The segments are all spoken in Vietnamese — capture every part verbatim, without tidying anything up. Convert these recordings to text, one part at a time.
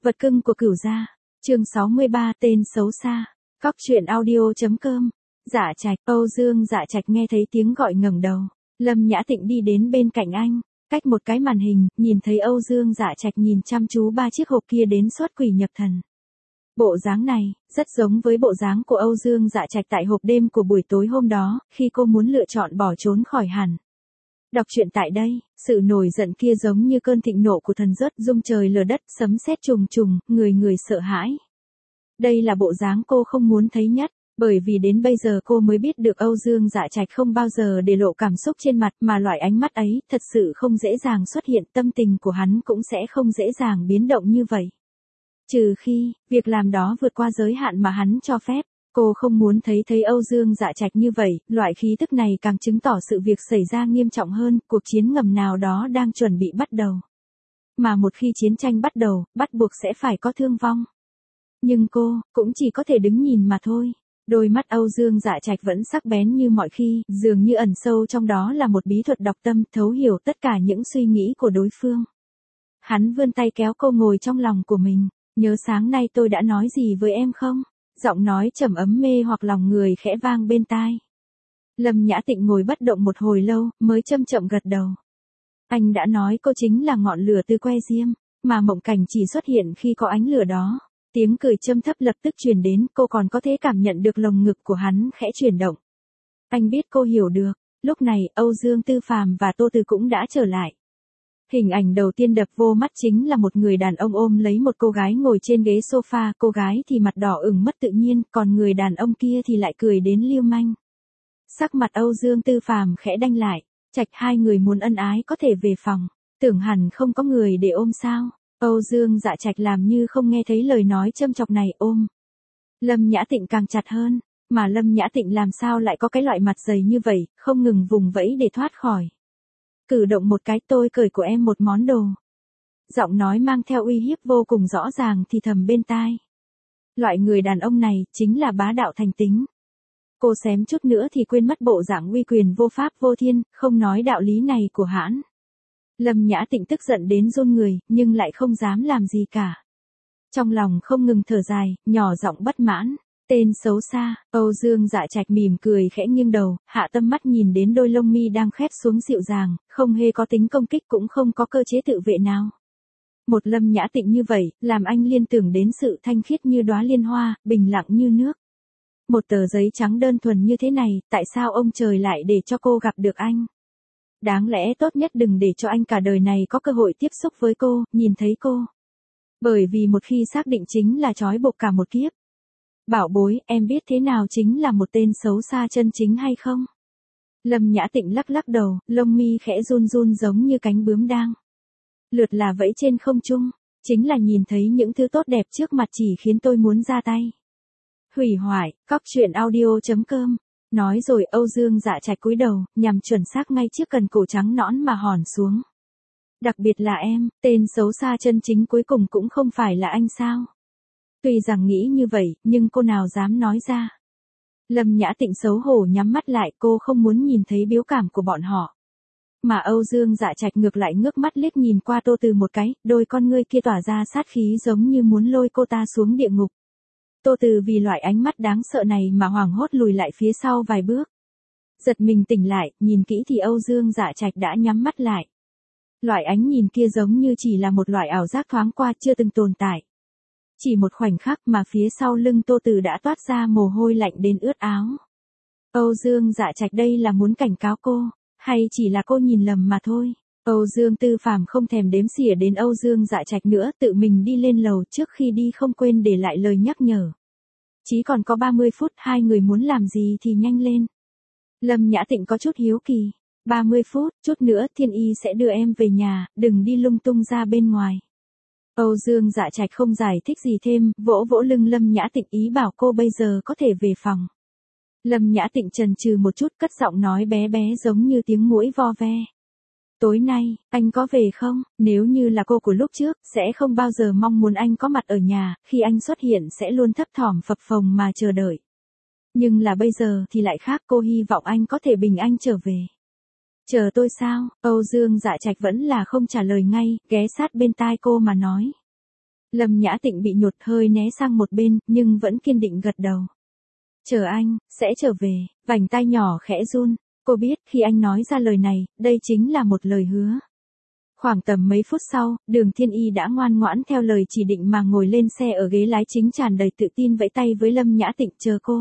Vật cưng của Cửu gia, chương sáu mươi ba, tên xấu xa. Cóc truyện audio chấm com. Dạ Trạch, Âu Dương Dạ Trạch nghe thấy tiếng gọi ngẩng đầu. Lâm Nhã Tịnh đi đến bên cạnh anh, cách một cái màn hình, nhìn thấy Âu Dương Dạ Trạch nhìn chăm chú ba chiếc hộp kia đến xuất quỷ nhập thần. Bộ dáng này, rất giống với bộ dáng của Âu Dương Dạ Trạch tại hộp đêm của buổi tối hôm đó, khi cô muốn lựa chọn bỏ trốn khỏi hẳn. Đọc truyện tại đây, sự nổi giận kia giống như cơn thịnh nộ của thần rớt rung trời lở đất, sấm sét trùng trùng, người người sợ hãi. Đây là bộ dáng cô không muốn thấy nhất, bởi vì đến bây giờ cô mới biết được Âu Dương Dạ Trạch không bao giờ để lộ cảm xúc trên mặt, mà loại ánh mắt ấy thật sự không dễ dàng xuất hiện, tâm tình của hắn cũng sẽ không dễ dàng biến động như vậy. Trừ khi, việc làm đó vượt qua giới hạn mà hắn cho phép. Cô không muốn thấy thấy Âu Dương Dạ Trạch như vậy, loại khí tức này càng chứng tỏ sự việc xảy ra nghiêm trọng hơn, cuộc chiến ngầm nào đó đang chuẩn bị bắt đầu. Mà một khi chiến tranh bắt đầu, bắt buộc sẽ phải có thương vong. Nhưng cô, cũng chỉ có thể đứng nhìn mà thôi. Đôi mắt Âu Dương Dạ Trạch vẫn sắc bén như mọi khi, dường như ẩn sâu trong đó là một bí thuật đọc tâm, thấu hiểu tất cả những suy nghĩ của đối phương. Hắn vươn tay kéo cô ngồi trong lòng của mình. Nhớ sáng nay tôi đã nói gì với em không? Giọng nói trầm ấm mê hoặc lòng người khẽ vang bên tai. Lâm Nhã Tịnh ngồi bất động một hồi lâu, mới chậm chậm gật đầu. Anh đã nói cô chính là ngọn lửa từ que diêm, mà mộng cảnh chỉ xuất hiện khi có ánh lửa đó. Tiếng cười châm thấp lập tức truyền đến, cô còn có thể cảm nhận được lồng ngực của hắn khẽ chuyển động. Anh biết cô hiểu được. Lúc này, Âu Dương Tư Phàm và Tô Từ cũng đã trở lại. Hình ảnh đầu tiên đập vô mắt chính là một người đàn ông ôm lấy một cô gái ngồi trên ghế sofa, cô gái thì mặt đỏ ửng mất tự nhiên, còn người đàn ông kia thì lại cười đến lưu manh. Sắc mặt Âu Dương Tư Phàm khẽ đanh lại, Trạch hai người muốn ân ái có thể về phòng, tưởng hẳn không có người để ôm sao. Âu Dương Dạ Trạch làm như không nghe thấy lời nói châm chọc này, ôm. Lâm Nhã Tịnh càng chặt hơn, mà Lâm Nhã Tịnh làm sao lại có cái loại mặt dày như vậy, không ngừng vùng vẫy để thoát khỏi. Cử động một cái, tôi cởi của em một món đồ. Giọng nói mang theo uy hiếp vô cùng rõ ràng thì thầm bên tai. Loại người đàn ông này chính là bá đạo thành tính. Cô xém chút nữa thì quên mất bộ dạng uy quyền vô pháp vô thiên, không nói đạo lý này của hãn. Lâm Nhã Tịnh tức giận đến run người, nhưng lại không dám làm gì cả. Trong lòng không ngừng thở dài, nhỏ giọng bất mãn. Tên xấu xa. Âu Dương Dạ Trạch mỉm cười khẽ nghiêng đầu, hạ tâm mắt nhìn đến đôi lông mi đang khép xuống dịu dàng, không hề có tính công kích cũng không có cơ chế tự vệ nào. Một Lâm Nhã Tịnh như vậy, làm anh liên tưởng đến sự thanh khiết như đóa liên hoa, bình lặng như nước. Một tờ giấy trắng đơn thuần như thế này, tại sao ông trời lại để cho cô gặp được anh? Đáng lẽ tốt nhất đừng để cho anh cả đời này có cơ hội tiếp xúc với cô, nhìn thấy cô. Bởi vì một khi xác định chính là trói buộc cả một kiếp. Bảo bối, em biết thế nào chính là một tên xấu xa chân chính hay không? Lâm Nhã Tịnh lắc lắc đầu, lông mi khẽ run run giống như cánh bướm đang lượt là vẫy trên không trung, chính là nhìn thấy những thứ tốt đẹp trước mặt chỉ khiến tôi muốn ra tay. Hủy hoại. Cóc truyện audio chấm com. Nói rồi Âu Dương Dạ Trạch cúi đầu, nhằm chuẩn xác ngay trước cần cổ trắng nõn mà hòn xuống. Đặc biệt là em, tên xấu xa chân chính cuối cùng cũng không phải là anh sao? Tuy rằng nghĩ như vậy, nhưng cô nào dám nói ra. Lâm Nhã Tịnh xấu hổ nhắm mắt lại, cô không muốn nhìn thấy biểu cảm của bọn họ. Mà Âu Dương Dạ Trạch ngược lại ngước mắt liếc nhìn qua Tô Từ một cái, đôi con ngươi kia tỏa ra sát khí giống như muốn lôi cô ta xuống địa ngục. Tô Từ vì loại ánh mắt đáng sợ này mà hoảng hốt lùi lại phía sau vài bước. Giật mình tỉnh lại, nhìn kỹ thì Âu Dương Dạ Trạch đã nhắm mắt lại. Loại ánh nhìn kia giống như chỉ là một loại ảo giác thoáng qua chưa từng tồn tại. Chỉ một khoảnh khắc mà phía sau lưng Tô Từ đã toát ra mồ hôi lạnh đến ướt áo. Âu Dương Dạ Trạch đây là muốn cảnh cáo cô, hay chỉ là cô nhìn lầm mà thôi. Âu Dương Tư Phàm không thèm đếm xỉa đến Âu Dương Dạ Trạch nữa, tự mình đi lên lầu, trước khi đi không quên để lại lời nhắc nhở. Chỉ còn có ba mươi phút, hai người muốn làm gì thì nhanh lên. Lâm Nhã Tịnh có chút hiếu kỳ. ba mươi phút, chút nữa Thiên Y sẽ đưa em về nhà, đừng đi lung tung ra bên ngoài. Âu Dương Dạ Trạch không giải thích gì thêm, vỗ vỗ lưng Lâm Nhã Tịnh ý bảo cô bây giờ có thể về phòng. Lâm Nhã Tịnh chần chừ một chút, cất giọng nói bé bé giống như tiếng muỗi vo ve. Tối nay, anh có về không? Nếu như là cô của lúc trước, sẽ không bao giờ mong muốn anh có mặt ở nhà, khi anh xuất hiện sẽ luôn thấp thỏm phập phồng mà chờ đợi. Nhưng là bây giờ thì lại khác, cô hy vọng anh có thể bình an trở về. Chờ tôi sao? Âu Dương Dạ Trạch vẫn là không trả lời ngay, ghé sát bên tai cô mà nói. Lâm Nhã Tịnh bị nhột hơi né sang một bên, nhưng vẫn kiên định gật đầu. Chờ anh, sẽ trở về, vành tai nhỏ khẽ run. Cô biết khi anh nói ra lời này, đây chính là một lời hứa. Khoảng tầm mấy phút sau, Đường Thiên Y đã ngoan ngoãn theo lời chỉ định mà ngồi lên xe ở ghế lái chính tràn đầy tự tin vẫy tay với Lâm Nhã Tịnh chờ cô.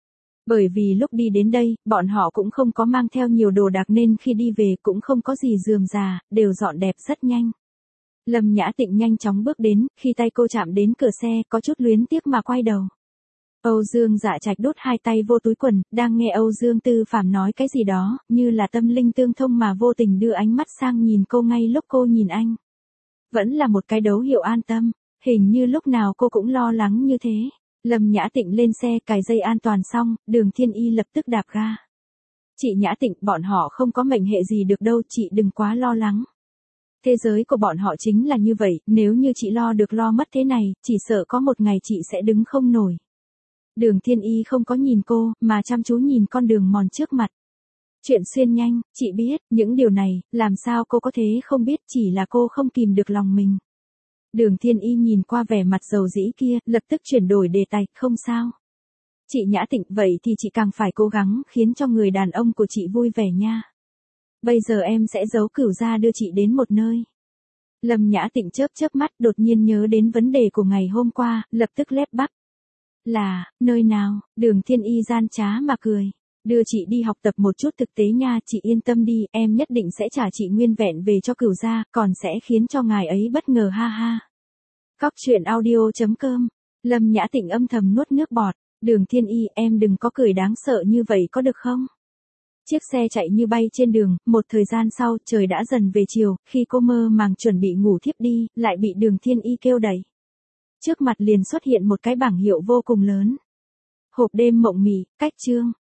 Bởi vì lúc đi đến đây, bọn họ cũng không có mang theo nhiều đồ đạc nên khi đi về cũng không có gì rườm rà, đều dọn đẹp rất nhanh. Lâm Nhã Tịnh nhanh chóng bước đến, khi tay cô chạm đến cửa xe, có chút luyến tiếc mà quay đầu. Âu Dương Dạ Trạch đút hai tay vô túi quần, đang nghe Âu Dương Tư Phàm nói cái gì đó, như là tâm linh tương thông mà vô tình đưa ánh mắt sang nhìn cô ngay lúc cô nhìn anh. Vẫn là một cái dấu hiệu an tâm, hình như lúc nào cô cũng lo lắng như thế. Lâm Nhã Tịnh lên xe cài dây an toàn xong, Đường Thiên Y lập tức đạp ga. Chị Nhã Tịnh, bọn họ không có mệnh hệ gì được đâu, chị đừng quá lo lắng. Thế giới của bọn họ chính là như vậy, nếu như chị lo được lo mất thế này, chỉ sợ có một ngày chị sẽ đứng không nổi. Đường Thiên Y không có nhìn cô, mà chăm chú nhìn con đường mòn trước mặt. Chuyện xuyên nhanh, chị biết, những điều này, làm sao cô có thể không biết, chỉ là cô không kìm được lòng mình. Đường Thiên Y nhìn qua vẻ mặt dầu dĩ kia, lập tức chuyển đổi đề tài, không sao. Chị Nhã Tịnh, vậy thì chị càng phải cố gắng khiến cho người đàn ông của chị vui vẻ nha. Bây giờ em sẽ giấu Cửu gia đưa chị đến một nơi. Lâm Nhã Tịnh chớp chớp mắt, đột nhiên nhớ đến vấn đề của ngày hôm qua, lập tức lép bắp. Là, nơi nào? Đường Thiên Y gian trá mà cười. Đưa chị đi học tập một chút thực tế nha, chị yên tâm đi, em nhất định sẽ trả chị nguyên vẹn về cho Cửu gia, còn sẽ khiến cho ngài ấy bất ngờ ha ha. Cóc truyện audio chấm com. Lâm Nhã Tịnh âm thầm nuốt nước bọt. Đường Thiên Y, em đừng có cười đáng sợ như vậy có được không? Chiếc xe chạy như bay trên đường, một thời gian sau, trời đã dần về chiều, khi cô mơ màng chuẩn bị ngủ thiếp đi, lại bị Đường Thiên Y kêu đẩy. Trước mặt liền xuất hiện một cái bảng hiệu vô cùng lớn. Hộp đêm mộng mị, cách chương.